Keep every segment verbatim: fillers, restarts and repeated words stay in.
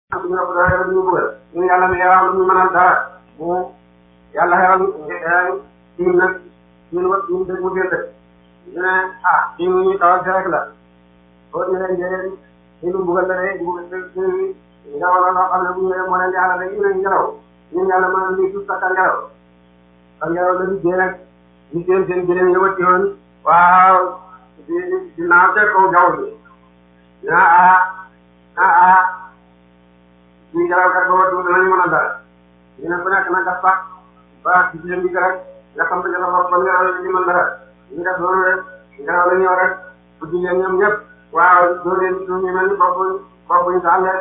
am ñu ëpp doole rek ñu bëggal ñun yàlla mi yaram lu ñu mënal dara mu yàlla xeral tiim nag ñun wa ñun dëgg mu dee dëgg ñu ne ah tiim ñu tawal si rek la boo ñu leen jëlee ñu lu bëggal la de bëggal ñu ngelaw la loo xam ne bu ñu moo leen di àll rek ñu ne ngelaw ñun yàlla mën lii suuf sax ngelaw sa ngelaw la di jee nag ñu seen seen jëlee ñu wëtti woon waaw di di naaw te kaw jaww ji ah ah ah ah ñu ngelaw kat booba tuuti nañu mën a dara ñu ne ku nekk nag gas sax ba ci seen digg rek nga xam te ne dafa ba ngelaw la di mën dara ñu def loolu rek ngelaw la ñëw rek bu jigéen ñoom ñëpp waaw doo leen ñu mel ni bopp bopp ñu sànge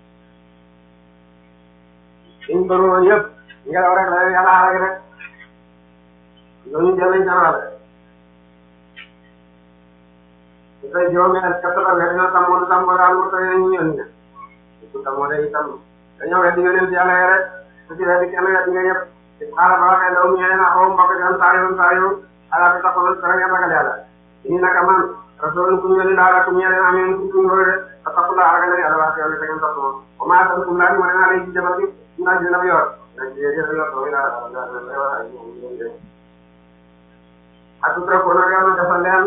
ñu bëri woon yëpp ngelaw rek la yàlla aarag rek ñooñu jël nañ seen wàll su fekkee juróomi at kattan nga dina tàmmoo du tàmmoo daal mu tëjee ñu ñëw ñu su tàmmoo day tàmm dañoo weddi nga leen si yàlla rek su ci weddi kenn weddi nga ñëpp xaaral ba waxee ndaw ñu ne na xaw mbokk di am saa yoon saa yoon ala bi taxawal dara ngeen ragal yàlla ñu naka man rasulun ku ñu ne daal ku ñu ne amee ku ñu roy de taxawula ragal yàlla wax yow te ngeen topp moom wa maa taxakum laa mu ne naa lay ci jabar bi naa ci dina yor nañ ci jëf yor ko ila ak tra ko na yàlla defal leen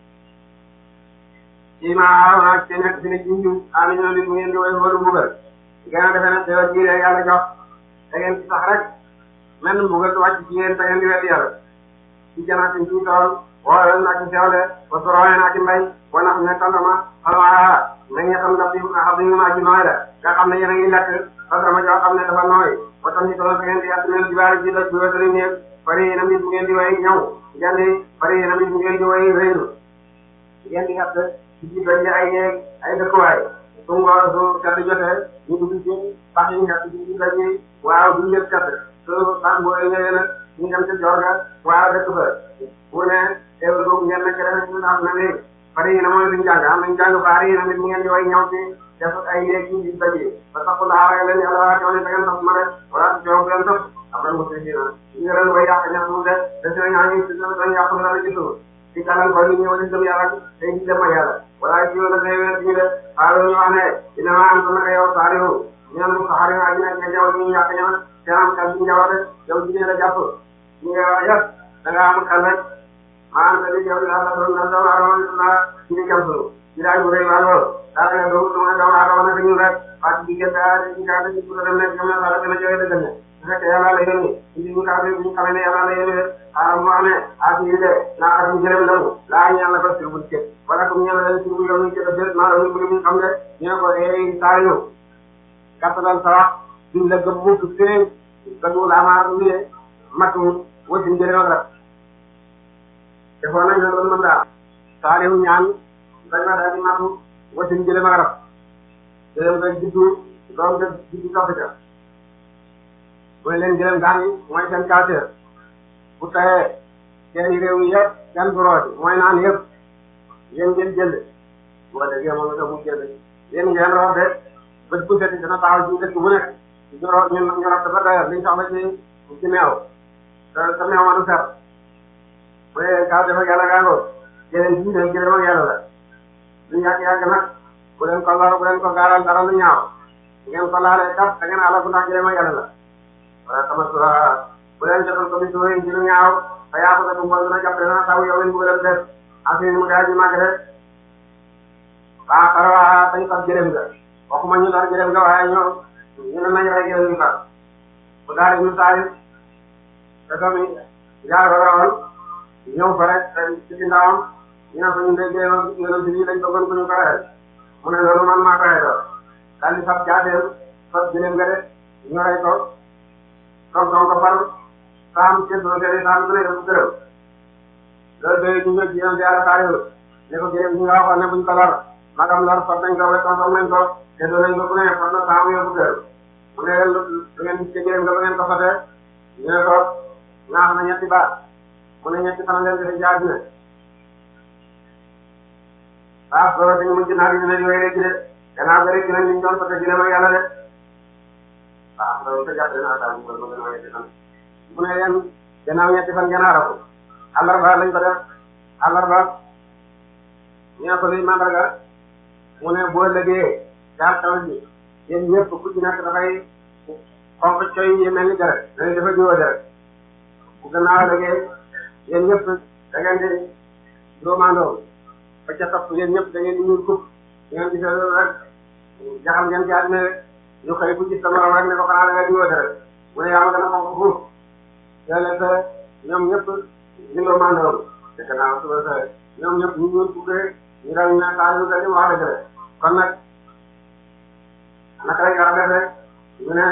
ci ma ak ci nekk ci ñu ami ñu li mu ngeen di way wolu mbugal ngeen defe ne teewa ji yàlla jox da ngeen ci sax rek menn mbugal du wàcc ci yéen te ngeen di weddi yàlla ci janaatin ci tool wala naa ci sewle ba soroye naa ci mbay wana xam ne tandama xalaa na nga xam nga xam ne maa ci nooy la nga xam ne yéen a ngi lekk tandama joo xam ne dafa nooy ba tam ci tool da ngeen di yàtt mel jibaari ji la ci wetari néeg bari yéen a mit bu ngeen di way ñëw ngeen di bari yéen a mit bu ngeen di way réeru ngeen di yàtt ci ci dañ ay néeg ay dëkkuwaay su ngoo su sedd jotee ñu dugg ci pax yi nga ci ci dañ waaw duñ leen sedd su pax boo ñëwee nag ñu dem ci joor ga waaw dëkk fa bu ne teewul boobu ngeen nekk rek ñu am na léegi bari yéen a mooy duñ jàng am nañ jàng baari yéen a mit mu ngeen di way ñëw ci def ay néeg ci ci dañ ba tax la ara leen yàlla waa teewle da ngeen topp ma de wala teew ngeen topp après mu tëjee na ñu ren way yàq ñax mu de des na ñaa ngi ci dañ yàq na la ci suuf ci kanam ko ni ñëw di gëm yàlla day di dem yàlla wala ci yoon day wér ñu de xaaral ñu wax ne dina ma am sama yow saarihu ñaan mu saxari ak ñaan nga jaw ñu yàq ñaan teram kan ñu jaw de yow ci la jàpp ñu nga yàq da nga am xel rek maanaam da di jaw la la doon na daw aroon na ci di jam sunu ci daay bu rëy waa lool daa nga do do daw na daw na ñu rek ak di gëta di ka di ko dem nek ñama la dana joy dëgg ne rek yàlla la yéni indi ñu ka ñu xamé ne yàlla la yéni aram mo amé ak yi de na ak ñu jërëm lamu la ñaan la ko ci bu ci wala ko ñaan la ci bu yow ñu ci def ma la ñu ñu xam ne ñu ko ay taayu katal sa ñu la gëm mu tuté dañu la ma ñu ne matu wëddi jërëm rek defo nañ la doon mën da taaliw ñaan dañ na daal di matu wëddi jërëm rek jërëm rek jiddu doom de jiddu topp ca mooy leen jërëm gaan yi mooy seen culture bu tawee seen réew yi yëpp seen burooti mooy naan yëpp yéen ngeen jënd boo déggee moom itam mu jënd yéen ngeen root de bët bu set dina taxaw ci dëkk bu nekk ñu root ñu ñu root ba doyal liñ soxla ci ci meew te te meew ma du set bu dee kaw dafa yàlla gàngoo jëleen ci ne jërëm ak yàlla la lu yàgg yàgg nag bu leen ko lor bu leen ko gaaral dara lu ñaaw ngeen ko laalee kat da ngeen ala bu ndax jërëm ak yàlla la wala tamasura bu leen jotal ko bisu wéy ci lu ñaaw te yaa ko def mbol dina jàpp dina taw yow leen bëgg def affaire mu gaa ji màgg rek waa xarawa tañ fat jërëm nga waxuma ñu lor jërëm nga waaye ñoo ñu ne nañ rek jërëm ñu fat bu daal ñu saay te tamit jaar rawoon ñëw fa rek ci ci ndawam ñu ne ko ñu dee génnoon yonent bi lañ bëggoon ko ñu ko reyal mu ne loolu man maa ko reyal daal di fab jaateem fat jërëm nga de ñu rey ko donc donc par saam ci do jëri saam ne ko gërëm loolu day ñu ngi yéen jaara taariw ne ko gërëm ñu nga waxoon ne buñ ko lor magam lor fat nañ ko wet ko nañ ko te do nañ ko ku ne fat na saam yo bu gërëm mu ne leen du ngeen ci gërëm nga ba ngeen ko fatee ñu ne ko ñaax na ñetti baat mu ne ñetti fan leen di jaar ne ah loolu dañu mujj naa di dina di wéy ci de gannaaw gërëm dinañ liñ doon fate dina ma yàlla de ah loolu te jàppale naa daal ñu ko ñetti fan mu ne leen gannaaw ñetti fan ngeen aara ko àllarba lañ ko def àllarba ñu ne ko luy mandarga mu ne boo lëgee jaar taw bi yéen ñëpp ku ci nekk dafay xonq coy yi mel ni deret dañuy dafa jiwoo deret bu gannaaw dëggee yéen ñëpp da ngeen di doomaandoo ba ca topp yéen ñëpp da ngeen di ñuul kub ngeen gisee loolu rek jaxal ngeen ci àddina rek ñu xëy ku gis sa morom rek ne ko xanaa da nga jiwoo deret mu ne yaa ma gën a xonq fuuf yàlla sa ñoom ñëpp ñu doomaandoo te gannaaw suba sa ñoom ñëpp ñu ñuul kubbee ñu daal ñu ne saa yu gën wax dëgg rek kon nag naka lañ war a defee ñu ne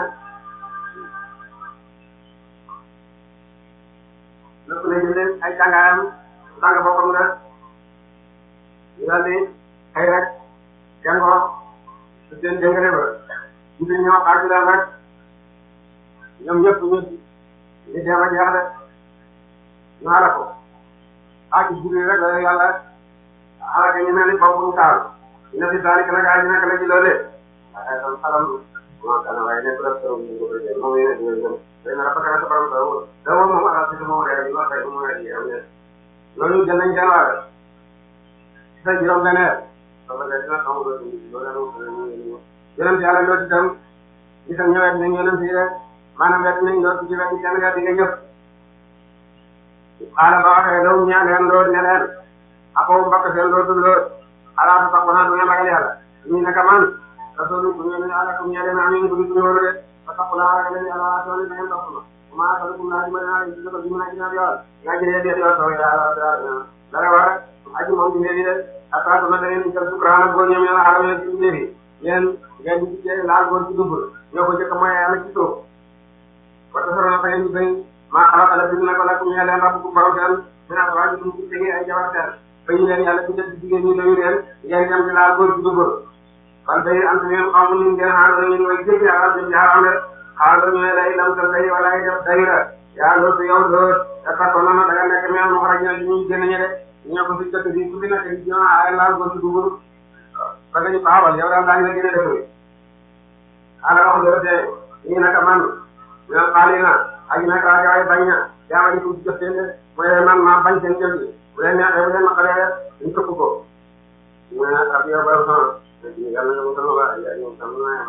lépp la jëlee ay tàngaayam tàng boppam nga ñu daal di xëy rek jàngoo su seen déngale ba ñu fi ñëw xaaju leen rek ñoom ñëpp ñu ñu dem a jeex de ñu ala ko xaaju juri rek la yàlla alaka ñu mel ni bopp ñu taal ñu fi daal nag ay nekk la ci loolee waaye tam xalam moo kana waaye nekk la soro ñu ko bëgg moom yéen ñu ñu day na rafetlu sa borom taw daw moom ala ci moom rek ñu wax ay moom rek am ne loolu jël nañ seen waar sa juróom benn dafa def na xamu ko ci loolu ñu yonent yàlla loo ci tam gisam ñëwet nañ yonent yi rek maanaam wet nañ loo ci wet kenn nga digga ñëpp xaala ba waxee law ñaan leen loo ne leen ako mbakk seen lootul lool alaata sax banaa du ngeen ragal yàlla ñu naka man rasulu bu ngeen ala kum ñeene na ñu bëgg ñu wóor de ba tax la ragal yàlla waa tool da ngeen topp ma ma salukum naa dima naa ci ko dima ci naa yool nga jëlee de yool taw ya dara war aji moom di ne de ataatu na da ngeen jël sukraan bo ñoom yàlla xaram leen ci ñeefi yeen ngeen di ci laal góor ci dubul ñoo ko jëkk mooy yàlla ci to wata sorona fa ngeen bay ma xalaat la bi na ko la kum ñeene rabbukum borom seen dina ko waji ci tege ay jabar seen ba ñu leen yàlla ci def jigéen ñi dañu leen ngeen dem ci laal góor ci dubul kon day am ngeen xamu ni ngeen xaar dañu way jëf yàlla dem jaaram rek xaar ñu lay lam sa day wala ay def dayra yaa lo su yow do dafa ko na da nga nekk mel mo xara ñu ñu gën ñe de ñu ko ci dëkk bi ku fi nekk ci ñu ay laal góor ci dubul ba nga ñu taawal yow daal dañu la gën a def ala wax do te ni naka man ñu xalina ay naka ay baña yaa ngi ko jëf seen mooy man ma bañ seen jëf bu leen neexee bu leen naqaree ñu tëpp ko ñu ne ab yow ba sama yàlla nga mu sama waa ay ñoom tam naa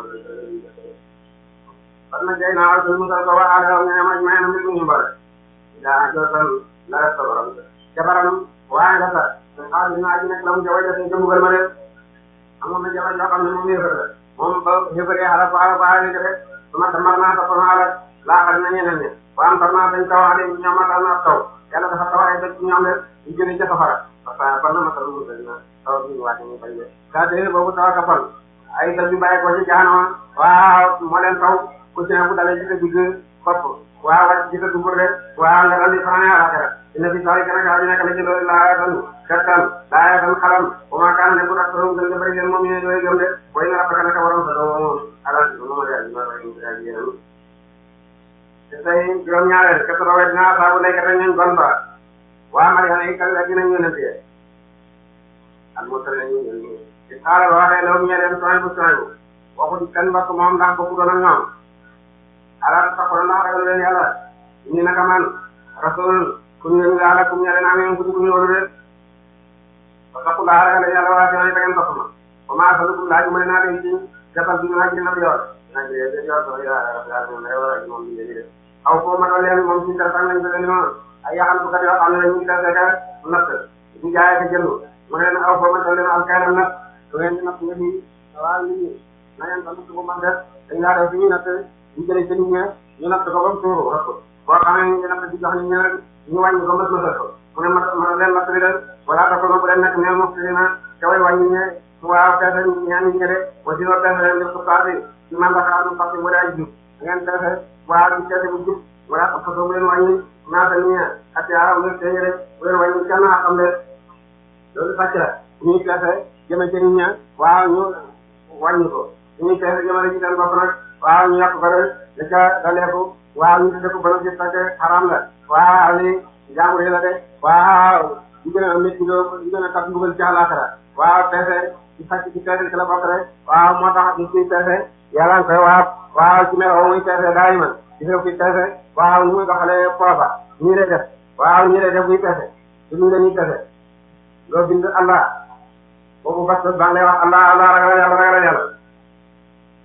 kon nag day naa ko mu ko waa ala ñu ne ma may na mbir ñu bare daa jootal la rek borom jabaram waaye la sa xaalis naa ci nekk la mu jawa jafe ca mbugal ma de amoon na jabar yoo xam ne moom yëfër la moom ba yëfëree xala ko xala ko xala rek su ma damar naa topp naa la laaxal na ñeneen ñi waa am tar naa dañ taw ale ñoom ma dal naa taw yàlla dafa tawaay dëkk ñoom de ñu jëlee ca safara parce que ban na ma taw mu na taw bi waate ñu bañ de daa dee boobu taw ka fan ay dal yu bàyyi ko ci jaanama waaw moo leen taw ku ci ne bu dalee ci sa digg bopp waaw wàcc ci sa dubur de waaw nga dal di fanane alaxira ina fi saari kana kaa bi nekk la ci loolu laa tan kattan laa tan xalam bu ma kaan ne bu dak torom gën nga bëri leen moom ñu doy gëm de koy na rafaka naka waram sa doo moom ala ci moom ya ma ray ñu ray yéen te tey juróom ñaareel ka tawet naa saabu lay ka ñu gon ba waa Mariana yi kal la dina ñu ne te al mo tale ñu ñu ci xala ba waxee law ñe leen soy bu soy waxu kan mbak moom ndax bokku doon ak ñoom ala ta ko na ragal leen yàlla ñu naka man rasul ku ñu yàlla ku ñu leen amee ku ñu wolu de ba ko la ragal yàlla waa ci da ngeen topp ma ba ma salukum laaj ma naa leen ci defal bi naa ci na yoor na ci de yoor so ya ya ñu ne wala moom ñu de aw ko ma leen moom ci tan lañ leen ma ay yaxal bu ko di wax am na ñu ngi def rek natt di jaay ak jënd mu ne aw ko ma leen al kayam nag du ngeen natt nga di waa li na ngeen tan ko man def dañ la def ñu natt ñu jëlee ci nit ñi ñu natt ko bam tuuru rek boo xamee ñu natt di jox ñu ñëw ñu wàññi ko mës na ko mu ne ma ma leen natt bi de wala ta ko bu leen nekk neel mo ci na ca way wàññi ñe waaw peese ñaan ñi de wa dina peese leen def ko saati ci man dafa am parce que mu daay jub ngeen peese waaw ci peese bu jub wala ta ko bu leen wàññi naata ñi ak yaaram ne te ñere bu leen wàññi kenn xam de loolu sàcc la ñuy peese jëme ci nit ñi waaw ñu wàññi ko ñuy peese jëmale ci seen bopp nag waaw ñu yàq ko rek da ca daleeku waaw ñu def ko ba ci sàcc xaram la waaw li jaamu la de waaw di gën a métti loo di gën a tax mbugal ci àllaaxira waaw peese ci sàcc ci peese ci la bokk rek waaw moo tax ñu ciy peese yàlla nga koy waaw waaw ci melo muy peese daay man di def ci peese waaw ñu muy doxalee pooba ñii lay def waaw ñii lay def muy peese du ñu dañuy peese loo bind Allah boobu bas ba lay wax Allah Allah ragal yàlla ragal yàlla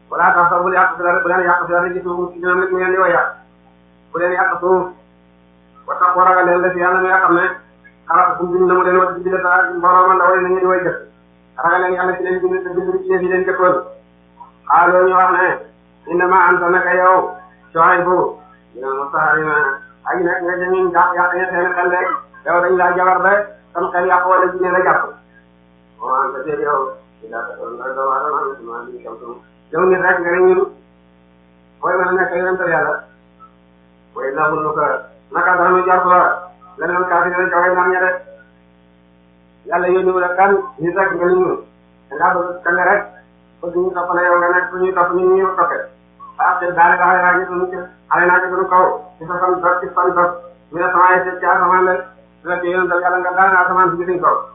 wala tax sax bu leen yàq si dara bu leen yàq si dara ci suuf si ñoom nag ñu leen di way yàq bu leen yàq suuf wa tax ko ragal leen la si yàlla mi nga xam ne xalaat bu bind na mu leen wax ci biir sa mbooloo man daway na ngeen di way jëf ragal leen yàlla ci leen bind te bind ci leen yi leen jëkkoon xaaloo ñu wax ne innama anta naka yow sooy bu dina ma saxari ma aji nekk nga jëmiñ yàq yàq nga seen xel rek yow dañ laa jabar ba sam xel yàq wala jigéen la jàpp o anta te yow ila nga doomu adama ma li kam tum yow nit rek nga ne ñun booy mën a nekk yonental yàlla way laxul nu ko naka dax nu jort la leneen kaasi dina joxe nar ña de yàlla yónni wu la kan nit rek nga ni ñun dangaa bëgg kanga rek bëgg ñu topp la yow nga nekk suñuy topp ñun ñu toppe ah te daale daxale naa ci suñu ci xale naa ci suñu kaw ci sa fan dot ci fan dot ñu ne sama ci asamaan la su fekkee yonental yàlla nga daal na asamaan si gisuñ kaw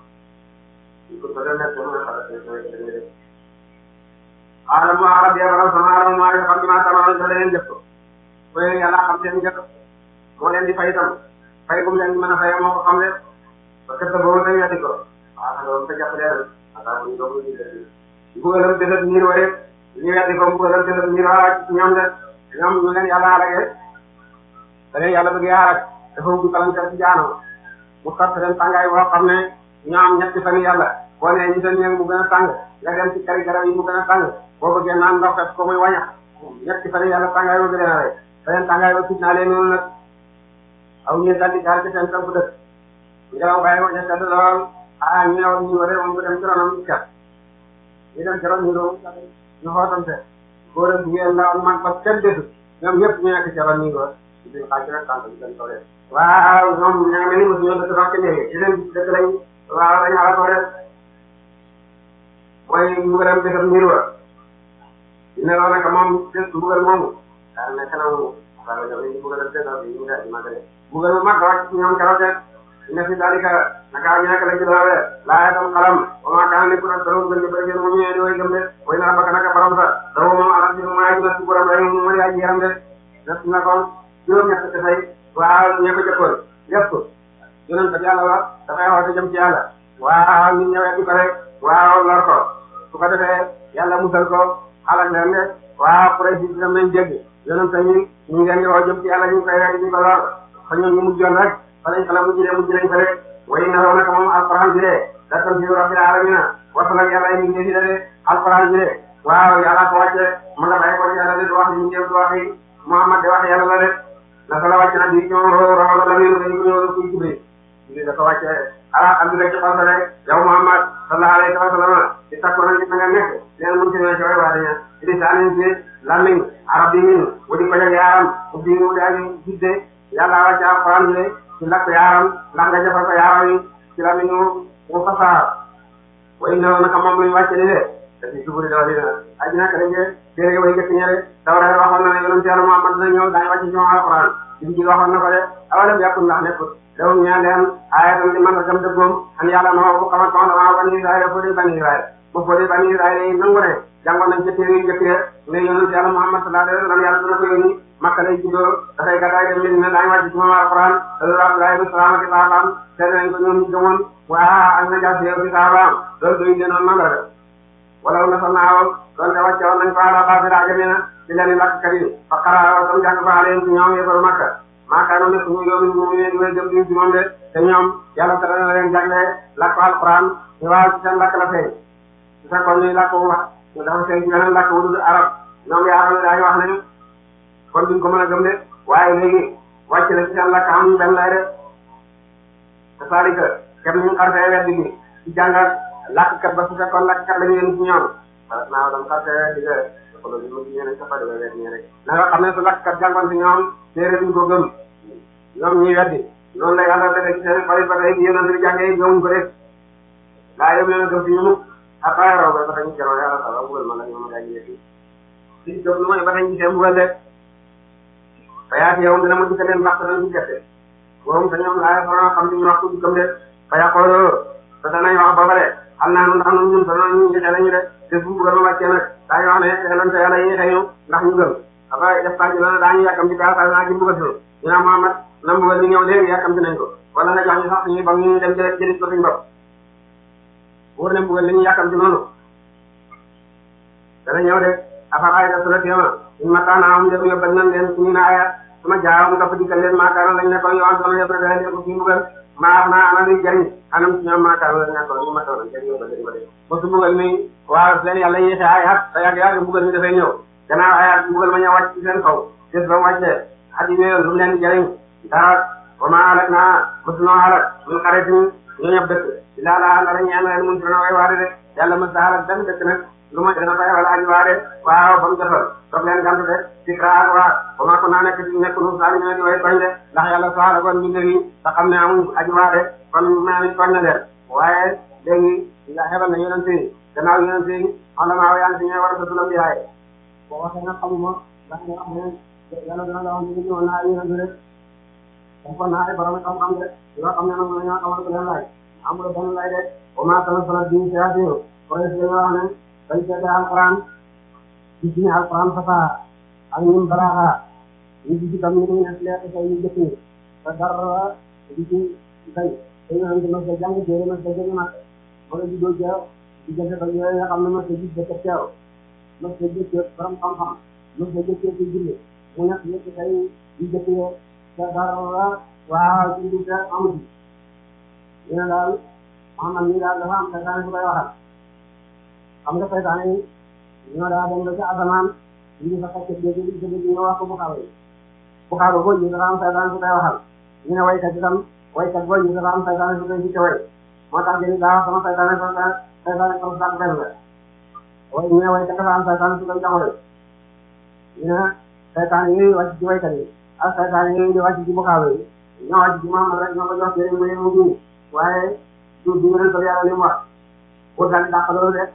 alamu arab ya waral sama alamu maa ngi xam ci maa sama da leen jëf ko bu leen yàlla xam seen jëf moo leen di fay itam fay gum leen di mën a fay moo ko xam ne parce que boobu dañu yàtti ko waaw xam nga moom sa jàpp leen ata ñu doog ñu def mbugalam desat niir wa rek ñu yàtti ko mbugalam desat niir wa ci ñoom de ñoom ñu leen yàlla arage da leen yàlla bëgg aarag dafa ubbi palanteer ci jaanam mu xas leen tàngaay boo xam ne ñoom ñetti fan yàlla boo nee ñu seen ñeeng mu gën a tàng nga dem ci kari garab yi mu gën a tàng boo bëggee naan ndox fekk ko muy wañax ñetti fan yàlla tàngaay ba gën a rey beneen tàngaay ba tuuti naa leen noonu nag aw ñu daldi gaal ci seen tànk dëkk ngelaw bàyyi ko ca sedd lool ah ñu ne ñu waree moom bu dem ci ronam ci cat ñu dem ci ron ñu doon ñu xootante góor ak jigéen ndaw mag ba kenn desu ñoom ñëpp ñu nekk ci ron ñu ko di xaaj rek tànk bi seen toolee waaw ñoom ña nga mel ni mosu ñoo dëkk sax ci néegi ci seen dëkk lañ waaw dañu xala ko def mooy mbugalam desam niir wa dina loo nag moom des mbugal moomu daal nekk na moomu waaw ñoom ñu mbugalam desam bi ñu daal di màggale mbugal mu mag wàcc ci ñoom keroog de dina fi dalika naka ñu nekk la ci doole laa tam xalam wa maa kaana nekku nag dara gën di bëri mu ñëwee di way gëm de way na rabaka naka borom sa dara moom alal ci maa ngi ci borom rek mu mën yaa yaram de def na ko juróom ñett dafay waaw ñee ko jëkkoon yëpp yonent bi yàlla wax dafay woote jëm ci yàlla waaw ñun ñëwee di ko rek waaw lor ko su ko defee yàlla musal ko xalak leen de waaw pour si dina nañ dégg yonent yi ñu ngi leen di woo jëm ci yàlla ñu ngi koy rek di ko lor fa ñoom ñu mujjoon rek fa lañ xala mujj de mujj nañ ko rek way na raw naka moom alquran bi de da tam ci rabbil alamina wasa nag yàlla yi ngi de alquran bi de waaw yàlla ko wàcce mu nga bàyyi ko ci yàlla de du wax ñu ñëw du wax yi Muhammad de wax yàlla la de naka la wàcce nag di ñoo raw la lamin dañ ko ñëw kuy jubee li dafa wàcce ala am rek ci xol rek yow Muhammad sallallahu alayhi wa sallam di takko na ci nga nekk leen mun ci ne ci way waa dañu di saanin ci lamiñ arab yi min wudi ko jag yaaram ubbi mu daal jidde yàlla wàcce alquran bi ci lakk yaaram ndax nga jafal ko yaaram yi ci lamiñu mu fasaar wa inna naka moom luñ wàcce ni de dafi suburi dawa dina aji nak dañe téere way jëkk ñere tawra waxoon na ne yonent yàlla Muhammad dina ñëw daañu wàcce ci moom alquran di ci waxoon na ko de awalam yàkkul ndax nekkul dawum ñaa leen ayatam di man a gam dëggoom an yàlla noo bu xamal ko dama bani Israël foo dee bani Israël bu foo dee bani Israël yi nangu ne jàngoon nañ ci téere yi jëkk ne yonent yàlla Muhammad sallallahu alayhi wa sallam yàlla dina ko yónni Makka lay juddoo dafay gàddaay dem Medina daañu wàcc ci moom alquran sallallahu alayhi wa sallam ak sahabaam seet nañ ko ñoom ñu gëmoon waa ak na jaas yow ci sahabaam loolu doy denoon nan la def wala na sol naaw doonte wàcce woon nañ ko ala basira ajamina ci leen lakkat yi fa xara tam jàng ko aleen ci ñoom yéefaru Makka maakaano nekk ñu yoomi ñu ñu way jëm di ci moom de te ñoom yàlla tere na leen jagle làkk alquran ñu waaw ci seen làkk la feeñ su fekkoon ñuy làkk wu wax ñu dafa feeñ ci yeneen làkk wu dul arab ñoom yaarame daañu wax ne kon duñ ko mën a gëm de waaye léegi wàcc na ci seen làkk amuñu benn lay de te salika kem ñu xarfee weddi gi ci jàngal làkkkat ba su fekkoon làkkkat la ñu yéen ci ñoom wala naa dam xarfee weddi de kolo bi mu ñene sa fadi weddi ñe rek na nga xam ne su làkkkat jàngoon ci ñoom téere duñ ko gëm ñoom ñuy weddi noonu la yàlla defee ci seen xarit ba tey yonent bi jàngee gëmuñ ko def laa yom leen gëm ci ñu après raw ba tax ñu jëloon yàlla taala bugal ma nag ñoom gaa ñu nekk ci jóg lu mooy ba tax ñu seen bugal de fayaat yow dina ma dikka leen mbax danañ ci gerte moom te ñoom laa fa xam ci ñu wax ko gëm de faya xooloo te danañ wax ba bare xam naa ndax ñun ñun danañ ñu xel ñu de te bu bugal ma wàccee nag daañu wax ne yonent yàlla yi xëy ñu ndax ñu gëm après def page la daañu yàkkam ci kaa naa ci mbugal ñu naa Muhammad na mbugal ni ñëw léegi yàkkam ci nañ ko wala nga jox ñu sax ñu ba ñu dem jëlee jëlit ko suñ bopp wóor ne mbugal li ñu yàkkam ci noonu dana ñëw de afaraay da sula teema in mataanaam dem yóbbal nañ leen suñu naaya sama jaawam dafa dikkal leen maakaar lañ ne ko yoon doon yóbbu dañ leen ko fi mbugal maa naa ana luy jariñ anam si ñoom maakaar lañ ne ko ñu ma toon jariñ yóbbal leen ba dee ba su mbugal mi waaw leen yàlla yéexe ay at te yàgg yàgg mbugal mi dafay ñëw gannaaw ay at mbugal ma ñëw wàcc ci seen kaw des ba mu wàccee at yi lu mu leen di jariñ dara wa maa alak naa mosunoo alak min xaritin ñu ñëpp dëkk ilaa laa dara ñeen leen mun na way waade de yàlla mos a alak benn dëkk nag lu ma dana fay wala aji waade waaw ba mu jotoon toog leen gànt de ci kraag waa ba maa ko naa nekk di nekk nu saali ne di way tooñ de ndax yàlla soxla kon ñu ndefi te xam ne amuñ aji waade kon meeni tooñ na leen waaye léegi nga xebal na yonent yi gannaaw yonent yi xolamaa yaan si ñooy war a sa tulam yaay boo waxee nag xamuma ndax nga xam ne yàlla dana la wax ni ñëwoon naa yonent rek dañ ko naa borom xam-xam de yoo xam ne nag la ñoo xamal ko leen laaj amul benn lay de ba maa tala sala di siatir koy si wax ne bañ seete alquran gis ni alquran fasaa ak ñun balaaxa ñu gis tam ñu ngi leer say ñu jëkk ñi te dara di ci tay te ñu xam ne jàng téere ma sa gën a wala di doo jeew di jëfe ba yooyu nga xam ne ma sa gis dëkk teew ma sa jëkkee borom xam-xam ma sa jëkkee ci julli mu nekk yëpp say di jëkkee te dara waaw ci ndi te amu ci ñu ne daal Muhammad mi daal dafa am saytaane su koy waxal xam nga saytaane yi ñoo daa dem ba ci asamaan ñu fa fekk dégg li dégg nga wax ko bu xaw yi bu xaw boo ñu dafa am saytaane su koy waxal ñu ne waykat itam waykat boo ñu dafa am saytaane su koy ci way moo tax jëni daa wax sama saytaane so saytaane comme sax benn la way ñu ne waykat dafa am saytaane su koy jamono ñu ne saytaane yooyu wàcc ci waykat yi ak saytaane yooyu di wàcc ci bu xaw yi ñoo wàcc ci Muhammad rek ñoo ko jox téere mu mu dund waaye du du leen ko yàlla li mu wax pour daal di dàq loolu de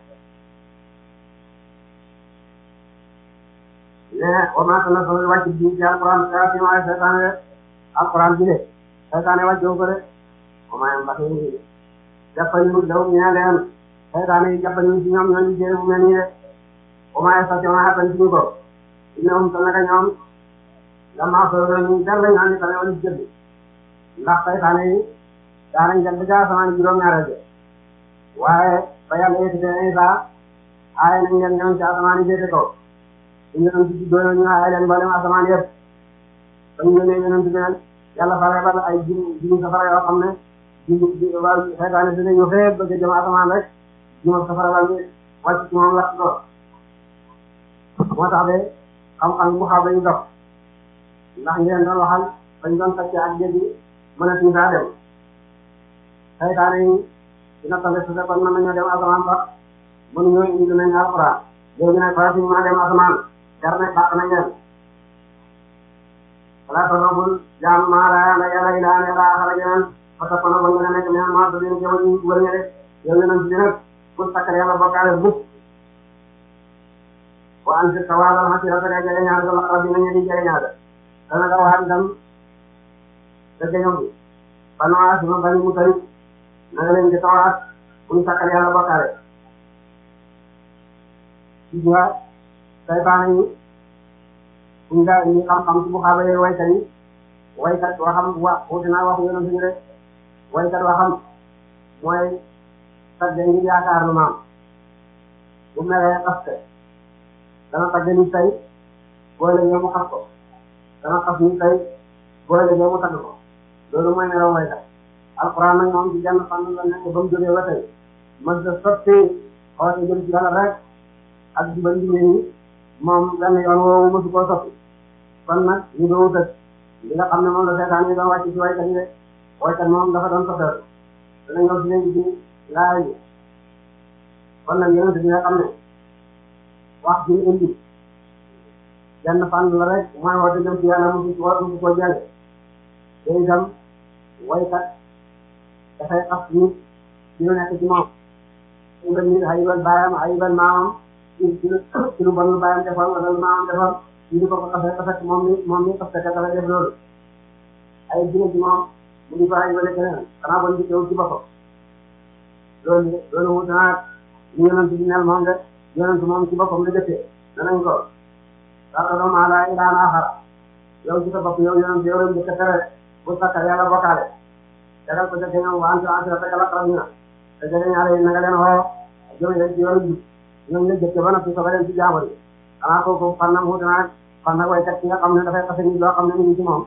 mais au moins na soo wàcc bi ci alquran daa fi ma saytaane de alquran bi de saytaane wàccewu ko de au moins mbax yi jàppañu daw ñee leen saytaane yi jàppañu ci ñoom ñoo ñu téere bu mel nii de au moins station xatan ci ñu ko ñoom sa naka ñoom dama soo ñu del lañ andi tane wala jënd ndax saytaane yi daanañ dem ba ca asamaan juróom-ñaareel bi waaye ba yàlla yëkkatee Isa aaye nañ leen ñoom ci asamaan yi féete kaw ñu ñoom ci doon ñu aaye leen mboolem asamaan yëpp ba ñu ñëwee ñoom ci beneen yàlla fa rebal ay jiw jiw safara yoo xam ne jiw jiw waaw saytaane si ne ñu fee bëgg a jëm asamaan rek jiw safara la ñu wàcc ci moom lakk ko moo tax de xam-xam bu xaw dañu dox ndax ngeen doon waxal bañ doon tacc ak jéggi mën a tuñ saa dem saytaane yi dina tale su fekkoon mën nañoo dem asamaan sax mënuñoo indi nañ alxuraan léegi nag fara suñu mën a dem asamaan jar na bàq nañ leen wala tadrubul jaam maa laa la yàlla ilaa ne laa xala jeneen parce que kono ba nga nekk mais maa da leen jëma ñu wër ñe de yow yonent bi nag pour sakkal yàlla bokkaale bukk wa an si tawaasal xasirata kay jege ñaar la rabbi nañu di jege ñaar dana nga waxaat itam dëgg ñoom bi fanaa suma bani mu tari na nga leen di tawaat pour sakkal yàlla bokkaale gis nga saytaane yi ñu nga ñu xam-xam ci bu xaabalee waykat yi waykat waxam wax wuti naa waxu yonent bi rek waykat waxam mooy tagge ngir yaakaar lu maam bu meree xaste dana tagge ni tey boo léegee mu xas ko dana xas ni tey boo léegee mu tagg ko loolu mooy melaw waykat alxuraan nag moom ci jenn fànn la nekk ba mu jógee ba tey mën sa sotti xoote jëm ci yàlla rek ak jubal nit ñi moom benn yoon woowu mësu koo soppi kon nag ñu doon tëj li nga xam ne moom la seetaan yi doon wàcc ci waykat yi de waykat moom dafa doon soppeeku dana ñëw ci léegi ci laaj yi kon nag yonent bi nga xam ne wax ji indi benn fànn la rek mooy woote jëm ci yàlla mësu ko mësu koo jàng te itam waykat dafay xas nit ci lu nekk ci moom su nga nit ayibal baayam ayibal maamam ci ci ci lu bon lu baayam defoon wala lu maamam defoon ñu di ko ko xasee xasee moom mi moom mi parce que dafa def loolu ay jine ci moom mu di ko ayibale keneen xanaa bon di teew ci boppam loolu loolu wut naa ñu yonent bi mel moom de yonent moom ci boppam la jëkkee danañ ko dafa doon maa laa ilaa aaxara yow ci sa bopp yow yonent yow lañ jëkk tere bu sakkal yàlla bokkaale tegal ko jëkkee ñoom waa anti anti la tegal ak ñu na te jege ñaare yi na nga leen woo jëme leen ci yoonu jub ñoom ñu jëkke ba noppi soga leen ci jaamur yi xanaa kooku fan na mu dana fan na waykat ki nga xam ne dafay xase ni loo xam ne ñu ngi ci moom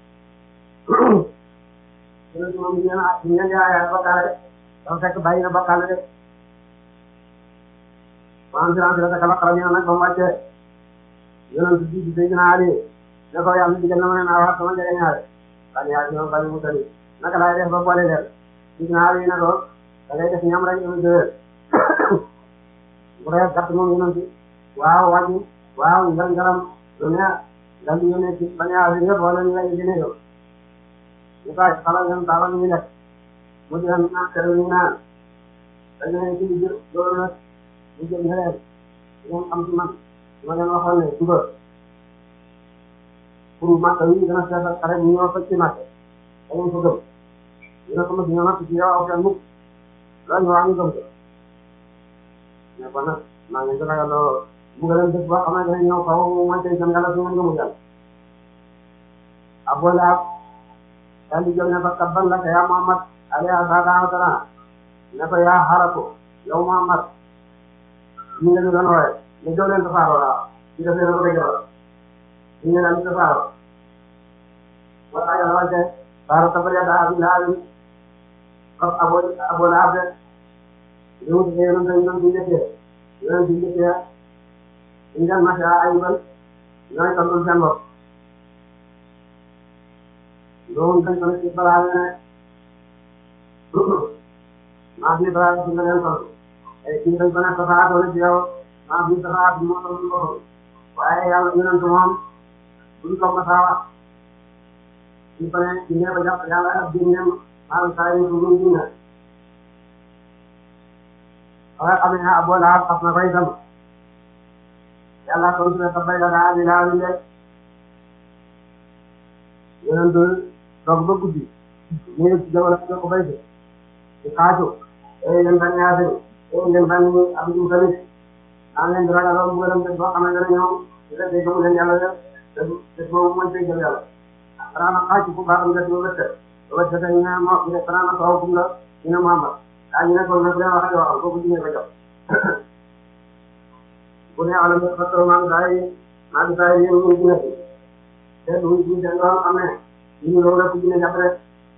yonent moom ñu leen ñu leen yaaya bakkaale dafa fekk bàyyi na bakkaale de waan si rensi la taka laqara ñena nag ba mu wàccee yonent bi di Seydina Ali ne ko yàlla digal na ma ne naa wax sama njëge ñaare bani yaa ñoom bani mu tali naka laay def ba boole leen Seydina Ali ne ko da ngay def ñam rek ñu dëwër bu dee gàtt moom yonent bi waaw wàññi waaw ngaram ngaram lu ne dal di yónnee ci bani yaa yëpp wala ñu lay gëne yow ñu koy xalal ñoom taabal ñu lekk mu di leen naan kër ñu naan dañu ne ci biir loolu nag ñu jël ne leen ñoom am ci man ma leen waxoon ne suba pour Makka yi dana seetal xare bu ñëw fa ci Makka da ngeen ko gëm dina ko mos ñëw nag ci yow aw seen mukk loolu ñu wax ñu gëm ko mais kon nag maa ngi leen di ragaloo bugg leen def boo xam ne dana ñëw kaw mu wàññi seen yàlla su ngeen gëmul yàlla Abu Lahab daal di jóg ne ko tabban laka yaa Muhammad alayhi salaatu wa salaam ne ko yaa xarako yow Muhammad ñu ngi leen doon wooye ne jóg leen tasaaroo la ci def leen ko dëgg ñu ngi leen di tasaaroo wa taa yàlla wàcce saaro tabbat yadaa abii lahabin comme Abu Abu Lahab de li mu tuddee yonent yi ñoom ci njëkkee yonent ci njëkkee ñu ngeen masa ayibal ñooy tontul seen bopp loolu dañ ko nekk ci balaa ne maa ngi balaa ci nga leen tontu et kii dañ ko nekk safaat wala ci yow maa ngi safaat bi moo tontu boppam waaye yàlla yonent moom duñ ko masaa wax ñu ko ne ci ñëw ba jàpp yàlla ak biir ñoom maanaam saa yu ñu ñu ne waaye xam ne Abu Lahab xas na ko itam yàlla tontu ne tabbat yadaa abii lahabin de yonent toog ba guddi ñu ngi ci jamono bi ko béy de ci xaaju eh ngeen bañ a yaatu eh ngeen bañ a am jiw tamit maa ngi leen di ragaloo mu gën a boo xam ne dana ñëw ñu def day gëm leen yàlla de te te boobu mooy day gëm yàlla xanaa na xaaju fu baax nga ci ba wëtte ba wëtte tey ñu ne moo ñu ne xanaa na taw kum la ñu ne Muhammad ah ñu ne ko nag bu leen waxee waxal kooku jigéen ba jox bu ne wala nga fàttali maa ngi saa yi maa ngi saa yi yéen ñu ngi nekk te du ñu seen loolu xam ne ñu ngi loolu la ku jine jàpp rek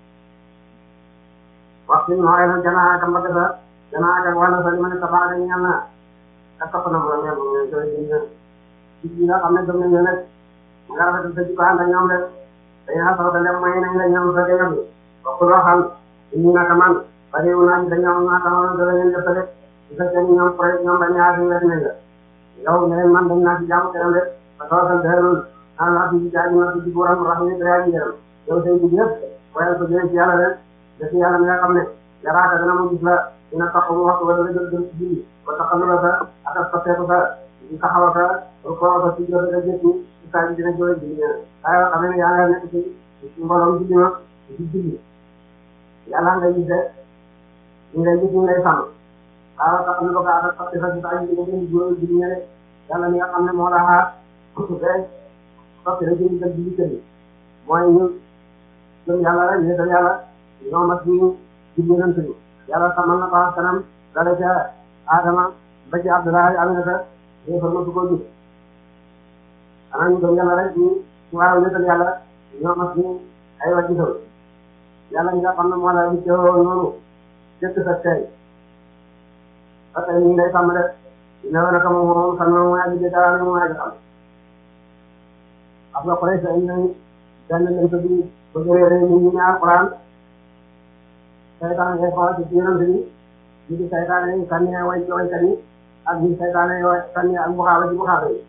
waxtu bi nooy na janaa ak mbagg sa janaa ak wàll sa li ma ne tabaare ñaan na ak topp na ma ñaan ma ñaan koy jine ci ci nga xam ne gëm nañ rek nga rafetal sa jikko ànd ak ñoom rek dañu xasoo dale may nañ la ñoom sa gëyam bokk loo xam ñu naka man bariwu naa ci dañoo naa taxaw dala leen def rek su fekkee ni ñoom projet ñoom dañ ñaar wet nañ la yow ne leen man dañ naa ci jaamu keneen rek ba tawasal dërël naan laa ci jaay ma ci buuram rax ni dara ñu yaram yow say digg yëpp waaye ko jëlee ci yàlla rek def yàlla mi nga xam ne yaraaka dana mu gis la dina tax mu waxtu wala nga jël jël ci julli ba taxalu la sa ak faseeku sa di taxaw sa ko ko ci jot nga jëtti ci saa ji dina jooy julli waaye xam ne yaa nga nekk ci ci mbooloom julli ma ci julli yàlla nga gis de ñu ngay gis ñu ngay sàmm waaw tax na ko ka ak fase sa ci saa ji dina jooy julli ñene yàlla mi nga xam ne moo la xaar de fase rek ñu jël julli kër mooy ñu gëm yàlla rek ñu yàlla ñoo mas ñu ci yonent bi yàlla xamal na ko kanam dale ca Adama ba ci Abdoulaye Aminata ñu fa su ko gis xanaa ñu gëm yàlla rek ñu ñu war a wéetal yàlla ñoo mas ñu ay wàcc doon yàlla ñi nga xam ne moo la di teewoo noonu jëkk sa tey parce que ñu ngi lay sàmm rek dina wane ko moom moom xam na mooy aji dara ne mooy aji xam ab nga xoolee sa ñu benn lañ ko di ba jëlee ñu ñu ñaar Alxuraan saytaan ngay xool ci yonent bi ñu di saytaan yi sànni way ci waykat yi ak ñu saytaan yi sànni ak buxaaba ci buxaaba yi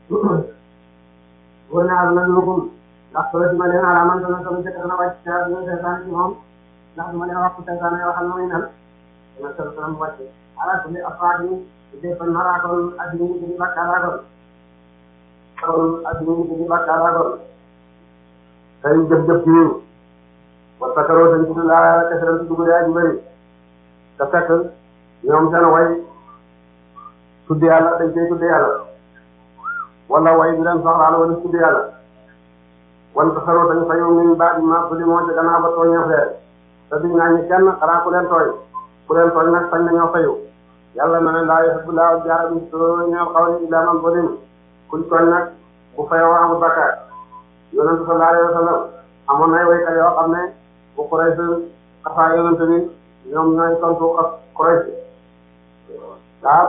wër na aduna lukum ndax solo si ma leen alaaman dana solo jëkk dana wàcc ci aduna saytaan ci moom ndax du ma leen wax saytaan yi waxal na muy mel dana solo dana mu wàcc ala kulli afraad yi di fan maraakoon adduna yi di bakkaaraakoon kon adduna yi di bakkaaraakoon tey jëf-jëf ci yiw wa sakaroo dañ tudd laa kesiran ci dugg yaa ji bëri te fekk ñoom seen way tudd yàlla dañ koy tudd yàlla wala way bi leen soxlaal wala tudd yàlla wan tasaroo dañ fayu min baadi ma tuddi moo ci gannaaw ba tooñeef leen te duñ naa ñi kenn xanaa ku leen tooñ ku leen tooñ nag sañ nañoo fayu yàlla na ne laa yuhibbu llaahu al-jahra bis-suu'i minal qawli illaa man zulim kuñ tooñ nag bu fayoo amul bakkaar yonent sallallahu alayhi wa sallam amoon nay waykat yoo xam ne bu Quraysh xasaa yonent bi ñoom ñooy tontu ak Quraysh waaw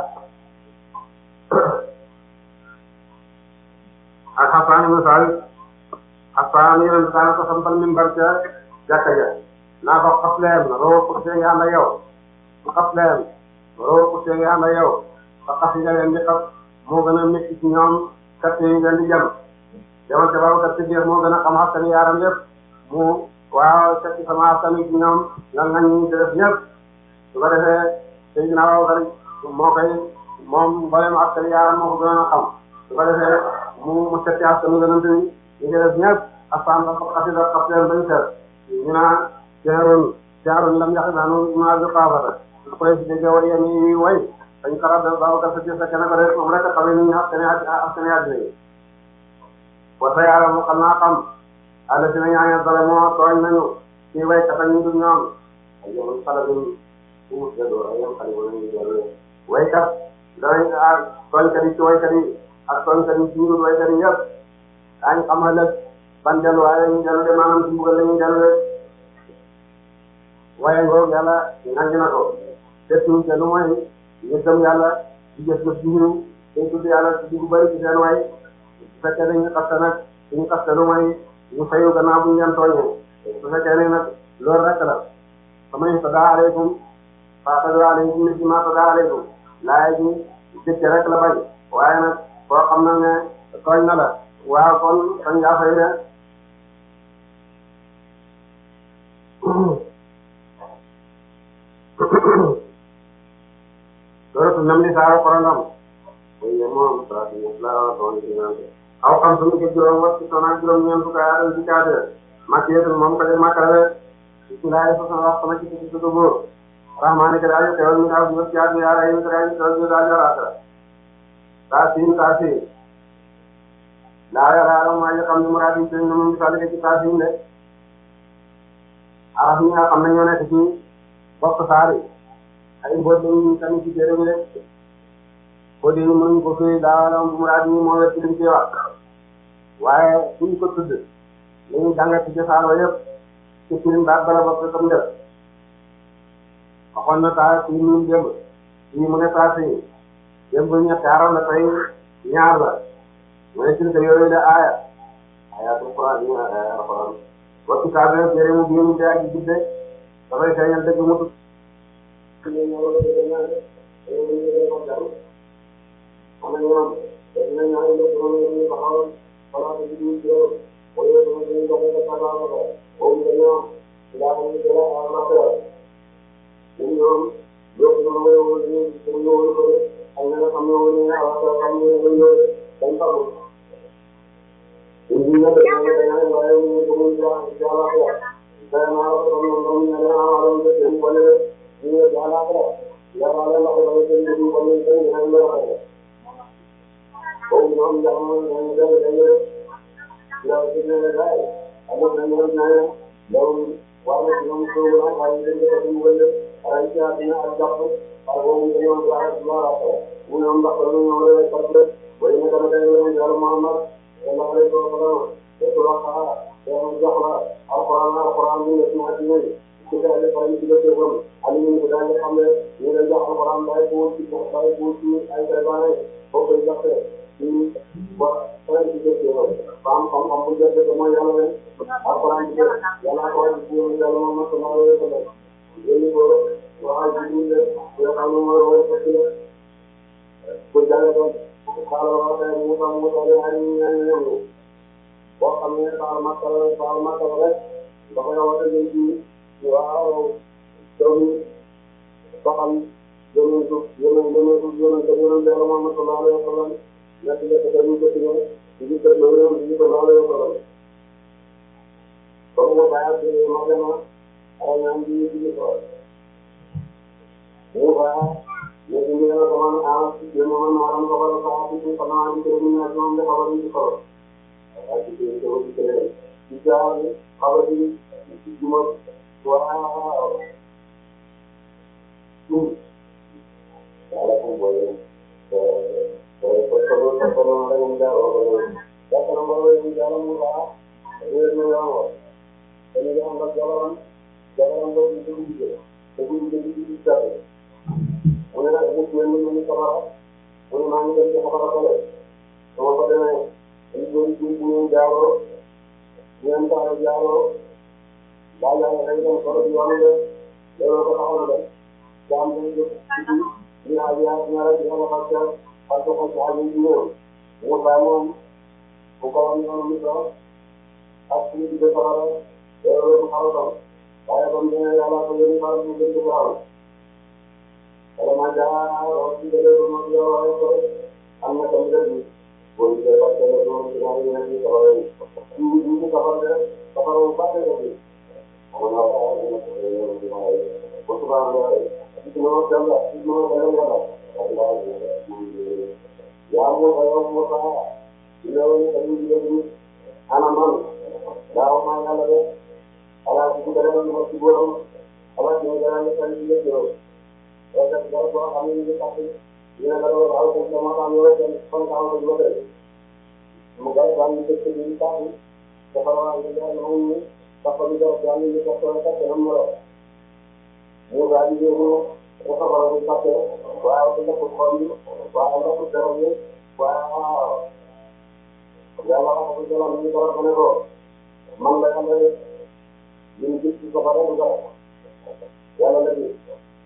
ak Hassan ibn Sabit Hassan yonent daal ko sampal minbar ca jàkka ja naa ko xas leen roo ko see nga ànd ak yow mu xas leen roo ko see nga ànd ak yow ba xas yi nga leen di xas moo gën a métti ci ñoom kat yi ngeen di jëm demal ca Babacar Siddiq moo gën a xam askan yaaram yëpp mu waaw fekk sama askan yi ci ñoom nga ngañ ñu def ñëpp su ko defee Seydina Babacar moo koy moom mboolem askan yaaram moo ko gën a xam su ko defee mu mu setti askan wi gënante ni ñu def ñëpp askan ba xasida xas leen bañ seet ñu naan jaarun jaarun lam yax daanu naa bi xaafata su koy si déggee way yéen yi way dañ xarat Babacar Siddiq fekk na ko def moom rek a xamee ni ñu askan askan àddina yi wa sa yàlla mu xam naa xam àll si na ñaaña dara moo tooñ nañu ci waykat ak ñu dul ñoom ay yoon xale bi mu seddoo ay yoon xale wala ñu dellu waykat danañ ak tooñkat yi ci waykat yi ak tooñkat yi ci ñu dul waykat yi yëpp daañu xam ëllëg ban delluwaay la ñuy dellu de maanaam ci mbugal la ñuy dellu de waaye ngoog yàlla nangi na ko dettuñ te lu mooy ñu gëm yàlla di jëf jëf ji ñu day tudd yàlla ci bu bëri ci seen way su fekkee dañuy xaste nag suñu xaste lu mooy ñu fayu gannaaw bu ñu leen tooñee su fekkee ne nag loolu rek la faman itadaa aleykum fa'tadu alayhi misla ma itadaa aleykum laay ji dëkk rek la bañ waaye nag koo xam na ne tooñ na la waaw kon sañ ngaa fay de loolu nam li saaro korondom oye moom saa si la toon ci ñaan aw xam suñu ko juróom wax ci sonaak juróom ñeent fukk yaa ci kaade makiyatu moom ko de makarawe bismillahi façon wax sama ci ci tudd bóor rahmaani ka daal xewal mi daaw ci yaatu yaa rahim ka daal xewal daal yaraata saa siin saa siin laa yaraara maa ngi xam ne muraad yi sëñ moom misali ci saa siin de araf ñi nga xam ne ñoo nekk ci bopp saari ay mboot lañu tamit ci téere bi de boo dee mënuñ ko fii daawala muraad yi moo wet ci liñ ci wax waaye suñ ko tudd li ñu jàngat ci cosaanoo yëpp ci firim baat bala bopp tam def waxoon na saa fii ñun démb fii mu ne saa si démb ñetti araw la tey ñaar la mu ne tilka yooyu de aaya ayatul quran yi aaya alquran wa kitaabe téere mu biir mu dee ak jidde dafay feeñal dëgg mu tudd am na ñoom dañ na ñaan ñu ko ñu taxaw wala ñu ñu jëw wala ñu ñu doxé ko taxaw ko o ñu ñoom ila ko ñu jëla am na ko ñu ñoom do ko ñu ñu ñu ñu ñu ko am na xam ñu ñu ala ko xam ñu ñu ñu dañ fa ko ñu ñu ñu dañ ñu wala ñu ko ñu ja jala ko da na ko ñu ñu ñu na ala ñu ñu ko le ñu jala ko ya wala la ko ñu ñu ko ñu ñu ñu ko boobu ñoom ñoo xam ne ñoo ngi leen di leen di leen daal amoon na ñoom ñaare loolu war na ñoom suuf la waaye dañu ko dañu ko def ay ci àddina ak jàpp waaye boobu dañoo war a war a ko mu ñoom ndax dañu ñoo leen ko def booy ñu dama dañu leen yàlla Muhammad sallallahu alayhi wa sallam te wax te jox la alquran alquran ñu ci àddina yi ci daal di faral di def ko ali ñu ko daal xam ne ñu leen jox alquran bay ko ci bay ko ci ay préparé boo koy joxee ñu ba xëy na ci gerte gi ba am xam-xam bu gerte gi mooy yàlla rek alxuraan bi yàlla ko wax ci ñoom yàlla moom ak sama wér ko def léegi ko waxal ci ñu ne yoo xam ne mooy wér fekk la ko jàlle doon xaaral wax tey mu tam mu tale ay ñaan ñoom boo xam ne baal makkal baal makkal rek da koy wax ak ci waaw doom ba xam yéen a yéen a yéen a yéen a yéen a yàlla moom ak sama wér ko def nekk nekk dañuy jot ñoom ñu ngi jot ñoom ñoom ñu ngi ko laal yoo xam ne comme moo bàyyi ak ñu ma dem ay ñaan bi ñu ngi ko ñu baax ñu ngi leen a commandé ah ñu ma mën a am ko wala ko am ci sama am ci ñu ñaan ñoom dafa war ñu ko ak ci ñu ko ci leen ci jaar xabar yi ci juma waaw ñu wala ko boye loolu dafa doon da ngeen jaaroo ko loolu jàpp na mbooloo yi jàll mu baax réer na yoon wa dañu ngi am ak jabaram jabaram boobu ñu dugg jigéen te bu ñu dugg ci jàppe mu ne nag nit yéen ñu safara mu ne maa ngi dem ci safara ko lee sama ko demee dañu doon ci bu ngeen jaaroo ngeen tax a jaaroo daa yàlla day dem solo di yoon de loolu ko taxaw na dem jaam dañu def ci ñu aaj yaa ñaara dina la xasee parce que xas aaj yi ñëw mu bàyyi moom bu ko wax ñoom ñu doon ak suñu di defara loolu mu xaw tam waaye comme dina yàlla ko yëngu xaral mu gën ko xaral wala ma jaa wax ci dëgg mo yow waaye ko am na tam dëgg boo ñu dee parce que loolu ci ñaari ñaari ñu xaral yi ñu ñu ko xaral de xaral bu baax la ci am na ko ñu ko ñu ko xaral ko subhanahu wa ta'ala ci mo jalla ci mo jalla yaa ngi ko yow mo tax loolu tamit ñu ana man daaw maa yàlla de ala ci dara ñu ci borom ala ci dara ñu tan ñu yow parce que dara boo xam ne ñu tax ñu ne dara aw ko sama am yo tan kon taw ko do de mu gay ba ñu ci ñu tax dafa wa ñu dara ñu dafa ñu do jàng ñu ko ko ta am mo mu ga di ñu dafa ba ñu tax waaw ko ko ko ñu waaw ko dara ñu waaw yàlla wax ko jëlaat ñu ko wax ne ko man la yàlla ñu ngi gis ci ko bare nga yàlla la ñu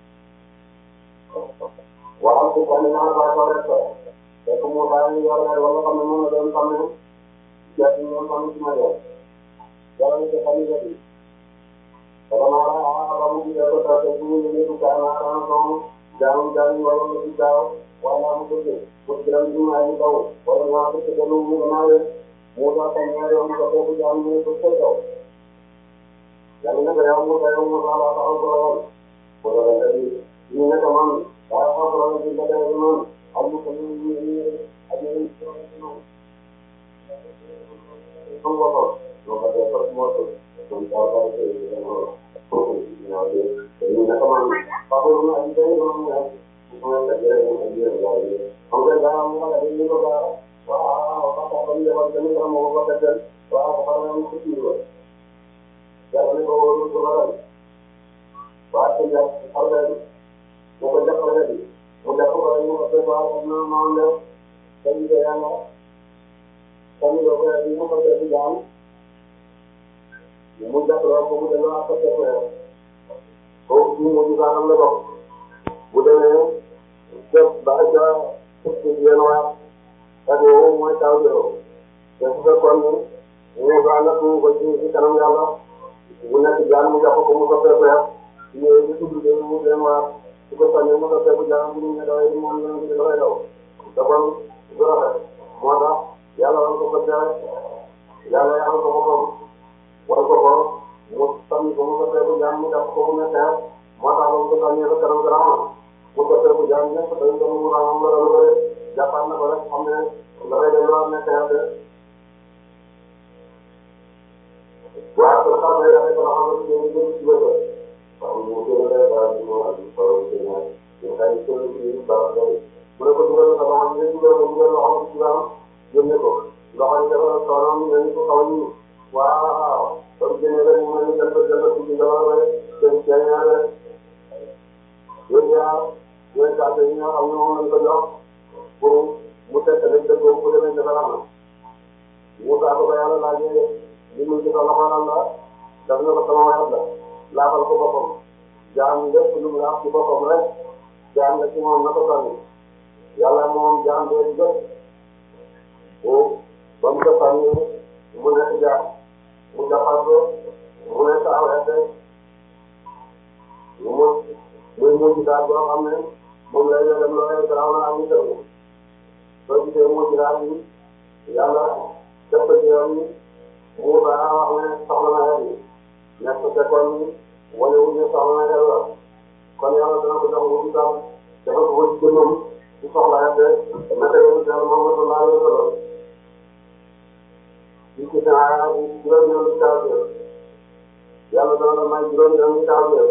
waxal ko ko naa ba ko rek te ko mo bàyyi yàlla wala xam ne moom la doon xam ne jaay ñu xam ci ma yow yàlla ñu ko xam ne bi dama naa la ba mu ngi ko ta te ñu ñu ko ka na ran ko jaamu jaamu wala ñu ci daaw wala mu ko ci ko gëram ñu ma ñu daw wala naa ko ci dalu mu naa le mu da ko ñaare mu ko ko jaamu ñu ko ko daw yàlla na ko yow mu yow mu la la taxaw ko woon ko da la di ñu ne ko man daa ko ko ñu da da man am ko ñu ñu ñu ak ñu ñu ko ko ko no ba da ko mo to ko da ba ko ñu ko ñu ne ko man ba ko ñu ay day do ñu ko da jere ñu ñu ya yi am ko da mu la ñu ko da waaw ba ko ko ñu ko ñu ko mo ko da waaw ba ko ñu ko ci yàlla ne ko wóorul ko waral waaye ko jàpp xarala bi mu ko jàppale bi mu jàpp ko rek mu ko def waaw am na maa ngi def dañu koy yàlla dañu ko koy mu ko def jaam mu jàppale ko mu delloo ak ko def kooku ci mu gisaanam la bokk bu demee def ba ca ci yenn waat ak yow mooy taw jëloo te su fekkoon ni mu gaana ko ko ci kanam yàlla mu nekk jaan mu jàpp ko mu soppee ko yàq ñëwee ñu tudd leen mu leen waar su ko soññee mu soppee ko jaan bu ñu ne daway moom ñu ne dafay daw te kon du rafet moo tax yàlla wan ko ko tere yàlla yàlla ko boppam wan ko ko mu sànni ko mu soppee ko jaan mu jàpp ko mu nekkee moo tax mu ko sànnee ba kanam garaam mu soppee ko jaan nekk dañ ko mu raamam la doon bëre jàppaat na ko rek xam ne dafay dem loo nekkee waaw kon xam nga yàlla ko xam nga ñu ngi ci bëgg waaw ñu ngi koy def daal di ko am solo ci ñaar ñu xay ci ci baax na mu ne ko dugal na ba xam ne dugal ko dugal loo xam ci baax yónnee ko loxo yi dafa soxla ñu ñu ko xaw ñu waaw kon génne rek mu ne dem ba dem ba ci dama rek dem ci ñaar rek yéen ñaar yéen saa yi ñoo xam ne moom lañ ko jox pour mu test rek dëgg bu demee dafa am mu saa ko ba yàlla laajee li muy jëfandikoo loxo la daf na ko sama wàll la laafal ko boppam jaam lépp lu mu laaf ci boppam rek jaam la ci moom na ko sànni yàlla moom jaam bee jot bu ba mu ko sànni mu nekk jaam mu jàppal ko mu nekk awete mu muy mujj daal boo xam ne moom lay dem looy garaaw na am ñu tënku soo gisee mujj daal yi yàlla def ko ci yoon yi mu baax wax ne soxla na xel yi nekk fekkoon ni wane wu ñu soxla na xel la kon yàlla dana ko jox wuti tam dafa ko wëcc jëmmam ci soxla xel te naka yéen daal moom la ko laajee solo ci ci saa juróom-ñeenti taal bi yàlla dana la may juróom-ñeenti taal bi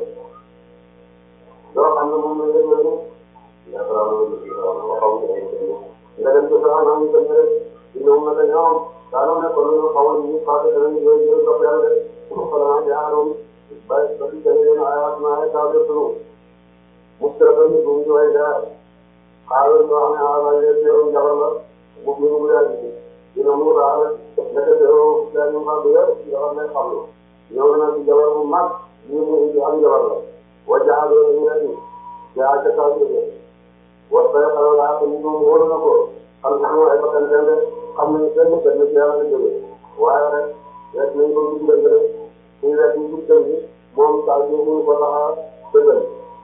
doo xam ne moom la yëg yëg yaakaar naa ne nga dem ci sa anam ñu dem rek ñoom nag ñoom daanaka nekkoon nañu xaw a ñu fàtte danañ yooyu yooyu topp yàlla de xanaa jaaroon ba ba ci jëlee yéen ayaat naa ay taw de sunu muskila ba nit bu ñu way jaar xaaral ñoo xam ne xaaral leen teeru njabar la bu ñu mu yaay dina mu daal nekk teeru leen ñu xam ne yëpp njabar lay xam lu ñëw na ci njabar bu mag ñu mu indi am njabar la wa jaaroo ñu ne ni jaa ca taw de wa say xelal laa ko ñu wóor na ko xam nga ñu ay bakkan jënd xam nañu benn benn ci yàlla la jógee waaye rek rek nañ ko gis dëgg rek suñu rek ñu gis dëgg moom saa yu ñu ko tax a dëggal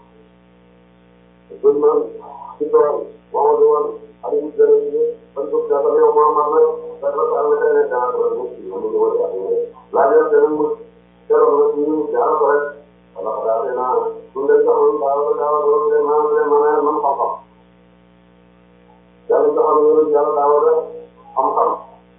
suñ man ci tool moo di woon ak ñu gën a gis ban ko jàppal yow moo am nag dafa la taal la tey dana ko rek ci ñu ko wala laa leen dana mu teral na ci ñu jaar ko rek wala daa dina suñ leen taxoon daa ko daa ko leen man leen man man xam-xam yàlla taxaw na yàlla yàlla daa war a xam-xam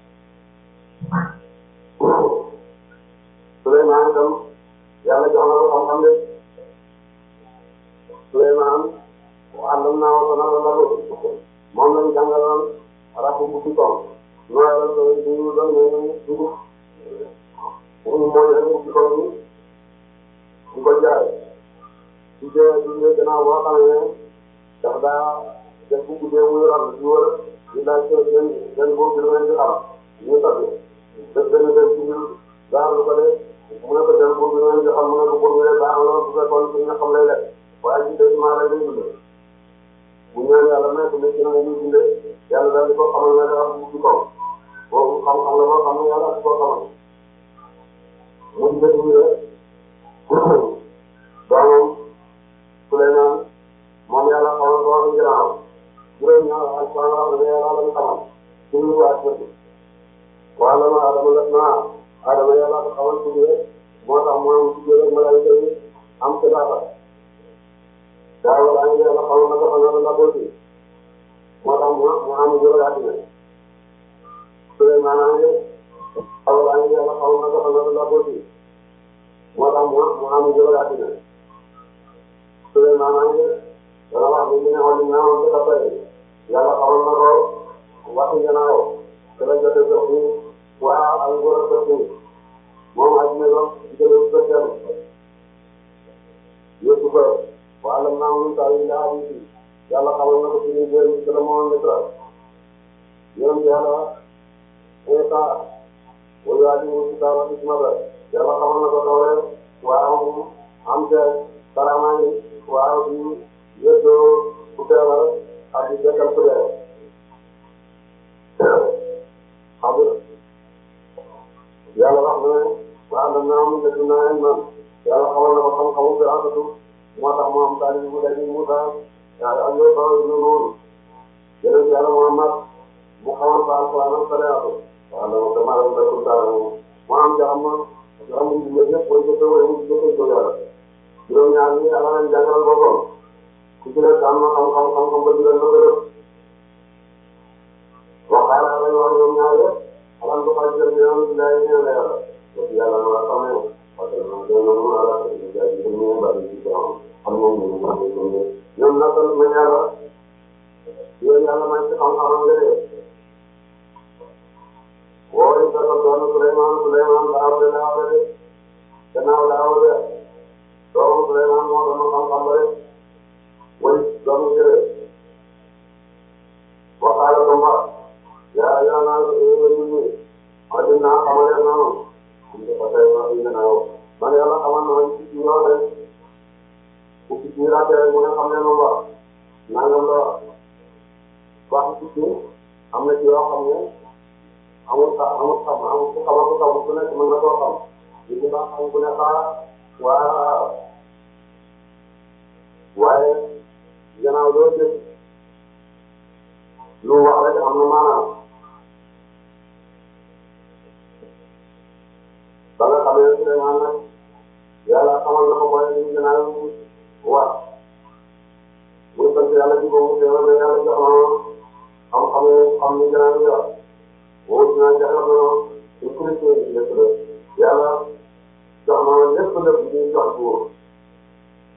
Souleymane itam yàlla jox na ko xam-xam de Souleymane àndam naa ko naan la ko moom lañ jàngaloon rabu bu ci tool nooy la ko ñu doon ñëw dugub ñu mooy rek bu ci tool bi di ko jaay di dee di dee gannaaw boo xam ne daf daa def bu guddee muy ram di wër di laaj seen seen boobu di leen di xam ñu tàgg def benn benn ci biir daal lu ko def mu ne ko seen boobu di leen di xam mu ne ko boobu de baax na bu fekkoon ci nga xam lay lekk waaye ci des maa lay lay dundee bu ñaan yàlla may ko nekk na muy dundee yàlla daal di ko xamal ne dafa bu ci kaw boobu xam-xam la moo xam ne yàlla di ko xamal mu di def ñu rek doomam Souleymane moom yàlla xamal ko wax ginnaaw juróom ñaar ak fan wax ne yàlla lañ xamal ci ñu waa kër wala ma adama def naa adama yàlla ko xamal ci biir moo tax mu am ci biir rek malaayika yi am ci dara daa wala ñu yàlla xamal na ko xamal na ko ci moo tax mu mu am juróom àddina Souleymane ngi wala ñu yàlla xamal na ko xamal na ko ci moo tax mu mu am juróom àddina Souleymane ngi dana wax ni ñu ne woon naa woon dafa bëri yàlla xamal na ko waxi gannaaw dana jote jox ni waa ak góor ak jox ni moom ak ñu doon jëlee ba jëm yëpp ba wala naa mun saa yu laa yi yàlla xamal na ko ci ñu jël ci la moo nekk yéen yàlla Isa wala yaa ngi ci dara ci ma ba yàlla xamal na ko doole waaw am te karamaa yi waaw di yëddoo ku teewal ak di dekkal ku dee xam nga yàlla wax na ne waaw man naa am dëgg naa leen man yàlla xamal na ko xam-xamu bi àndatu moo tax mu am taal bu daje Moussa yàlla am yoo xam ne noonu yeneen yàlla Muhammad mu xamal ko alquran ak salaatu waaw donc damaa leen dëkkul taal mu am jaxam ma jaxam mu jëlee ñëpp booy jëfee wala mu jëfee ko yàlla juróom-ñaar ñi yàlla leen jàngal boppam ku ci nekk am na xam-xam xam-xam ba digal na ko def waxaala lañ wax ñoom ñaar yëpp xalam ko fay jël ñoom ci lay ñëw la yàlla parce que yàlla na la xamee parce que ñoom ñoo ñoo ala ko ci jaay ci ñu bari ci xam xam moom ñu ñu ñu ñoom nakal ma yàlla yow yàlla may ci xam-xam nga dee wooy sa ko doon Souleymane Souleymane daaw de daaw de gannaaw daaw de doomu Souleymane moo doon xam-xam ba rek wala doomu jërë waxaale ko mbaa yaa yaa naa yéen ñi ma di naa xamale noonu ñu ko tey ma di naaw man yàlla xamal na ma ci ci yoon rek bu ci ci rajo rek mu ne xam ne moom wax nangam la wax ci ci am na ci yoo xam ne amul xa amul xam amul ku xamal ku xamul ku nekk mën na koo xam li ci baax xam ku ne xaar waa waaye gannaaw doo dégg lu wax rek am na maanaam ba nga xamee Souleymane nag yàlla xamal na ko mooy li gannaaw wax muy sant yàlla ci boobu teewal na yàlla jox na xam-xam xam ni gannaaw yor boobu dinaa jaxal na ñu christian yi lépp la yàlla jox na lépp lépp ñuy jox buur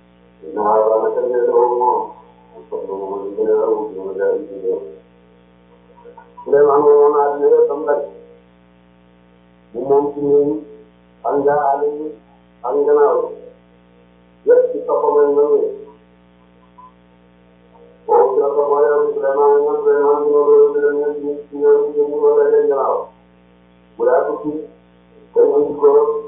naa la naka ngeen doon moom soxna moom ñu gën a awu ñu ma jaay ci ñoom bu moom ci ñun ak ngaa yi ak gannaaw yëpp ci toppam lañ ñëwee boobu ci la ko mooy vraiment ñoom vraiment ñoo doon jëlee ñoom ci ci ñoom ci ñu war a leen gannaaw bu daa tukki dañu ci ko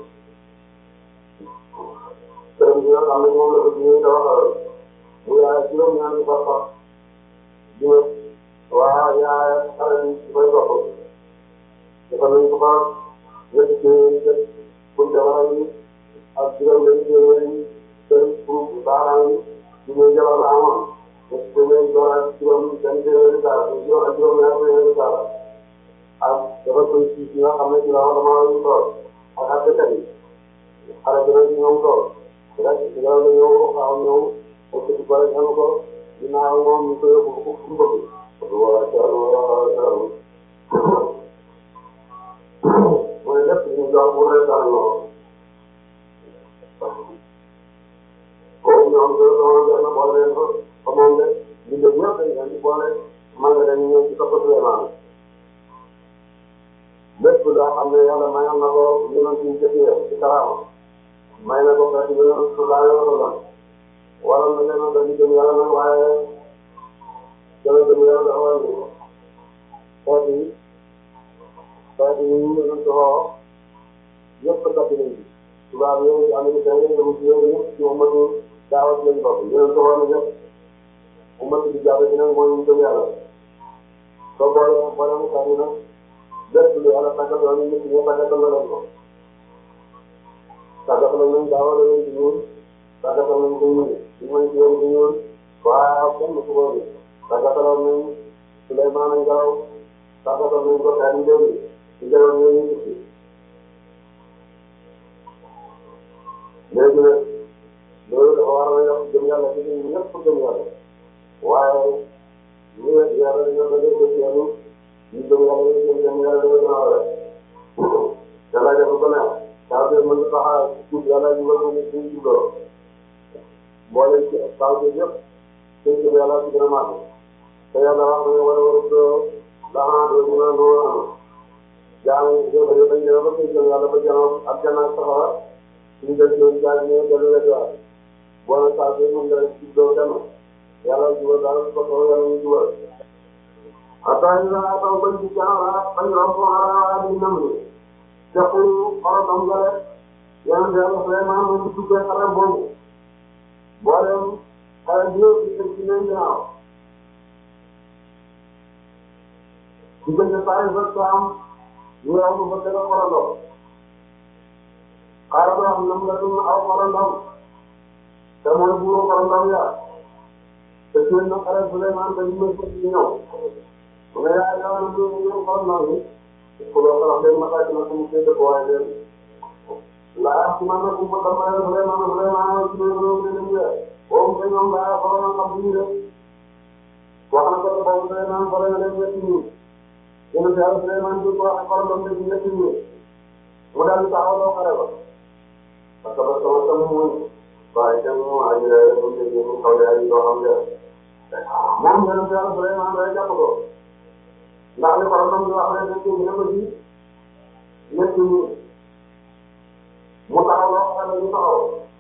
kërëm bi nga xam ne moom la ko jiwee da waxal bu yaa juróom ñaari fa fa dina waaw yaa xale bi ci koy topp dafa nañ ko fa ñetti téeméeri pour jabar yi ak juróom benn téeméeri kër pour baaraam yi ñu ñëw jabar la amoon ñetti téeméeri door ak juróom benn téeméeri dara juróom ak juróom ñaar téeméeri dara ak dafa koy ci nga xam ne ci la wax dama ñu tool ak àttekat yi xale bi nag ñoom tool rek ci la ñëw xaw ñëw parce que ko rek ko dinaa moom ñu ko yóbbu ko fu mu bëgg wala caalu wala caalu mooy lépp ñu jox mu reetaan lool kooku ñoom ñoo doon gën a boole leen ko ba moom de ñu def ñëpp dañu leen di boole man nga dañu ñëw ci topp Souleymane lépp loo xam ne yàlla mayal na ko yonent yi jëfee ci karaama may na ko fekk yonent su laa yor la wala na leen a dañu gëm yàlla nag waaye gën a gëm yàlla dafa war a ñëw xeet yi xeet yi ñu ngi leen soxoo yëpp kat nañ ci tubaab yooyu américain yi dem ci yooyu yëpp ci ummatu daawat lañ bokk yéen soxoo na ñëpp ummatu bi jàppe ci nag mooy ñu gëm yàlla soo boolee boole mu kat yi nag lépp lu yàlla tàggatoo ñu nit ñi tàggatal na leen ko tàggatal nañ daawat la leen ci ñuul tàggatal nañ ko ñuul ñu mooy ci yéen ci ñuul waaw kenn su ko gis tàggataloon nañ Souleymane Ngalaw tàggatal nañ ko xeet yi léegi ci jamono yooyu ñu tukki léegi nag loolu dafa war a yokk gëm yàlla ci ñun ñëpp gëm yàlla waaye ñu ne yàlla dañoo doon ko seenu ñu gëm yàlla ñu gëm gëm yàlla dañoo gën a war a yàlla def ko neex saa bi mën na tax tuub yàlla ñu war a ñu suñu jubloo boole ci saa bi yëpp suñ gëm yàlla ci gën a màgg te yàlla wax na war a war a doo laxaa doo ñu naan doo am jaam yow dañoo bañ a ba suñ gëm yàlla ba janoom ak jannaak safara suñu def yoon jaay ñëw dellu la jox boo na saa bi mën nga jubloo kenn yàlla jubal daal ko soxla yàlla ñu jubal ataay la ataw bañ ci jaara bañ romb ara di nam ni jaxu xorotam gale yàlla yàlla Souleymane moom ci tukkee xare boobu boo dem xare bi yëpp ci ci leen ginnaaw diggante saa yi fa am ñu romb fa tega xorondom xaaral ba am nam la dum aw xorondom te mooy buuru xorondom ya te seen na xare Souleymane dañu mën ko ci ñëw mu ne yaa yaa na ñu ñu xorondom yi ko lo xala dem ma ta ci na mu sey ko waaye leen la ci man na ko dama Souleymane Souleymane ci ñu ñu ñu ñu o ko ñoom la xorondom xam ñu de wax na ko ba Souleymane fa la leen ñetti ñu ñu ne yaa Souleymane ko wax xorondom de ci ñetti ñu mu daal di taxaw loo xare ba parce que sama sama mu waaye dem mu aji la ko ñu ñu xaw ya yi do xam de moom ñu ne yaa Souleymane day jàpp ko ndax li xorondom di wax ne ci ñu ko ci ñetti ñu mu taxaw loo xare ñu taxaw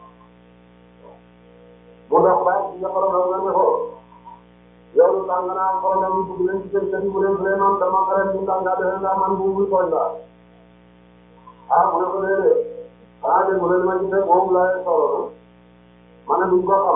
mu dox bàyyi ci xorondom nga ne ko yow tàng naa xorondom yi dugg leen ci seen kër yi bu leen Souleymane dama xare ñu tàngaa defe nga man bu muy tooñ la ah mu ne ko déedéet ah dégg nga li ma gis rek moom laa soxla ma ne duñ ko xam